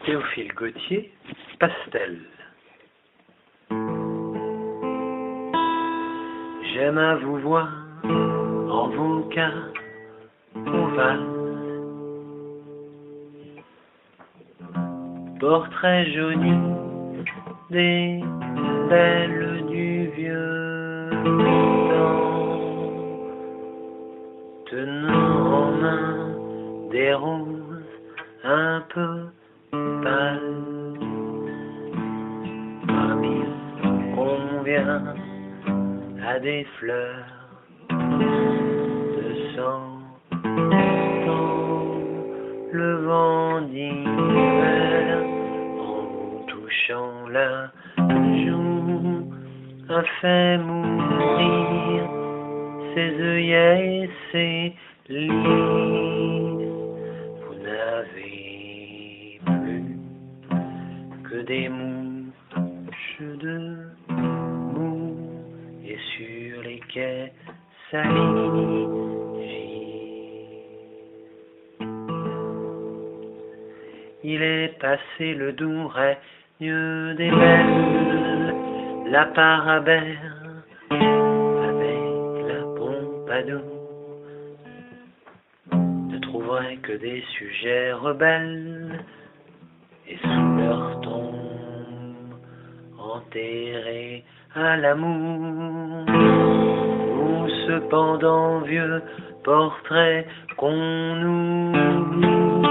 Théophile Gautier, Pastel. J'aime à vous voir en vos cas ovales, portrait jauni des belles du vieux temps, tenant en main des roses un peu pâles. Parmi convient à des fleurs de sang dans le vent d'hiver, en vous touchant la joue, a fait mourir ses œillets et ses lys. Vous n'avez plus que des mouches de boue, et sur les quais salis il est passé le doux règne des belles, la Parabère avec la Pompadour ne trouveraient que des sujets rebelles, et sous leur tombe enterrés à l'amour, ou cependant vieux portraits qu'on oublie,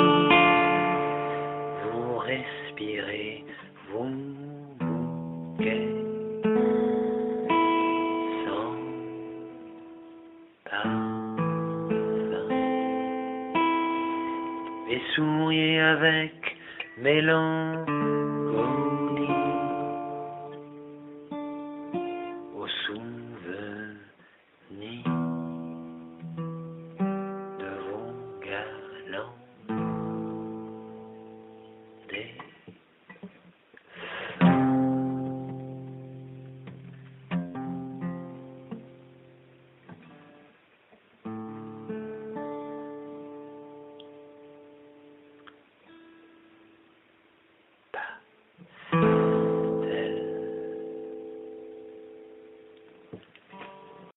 vous respirez, vous bouquets sans parfum, et souriez avec mélancolie.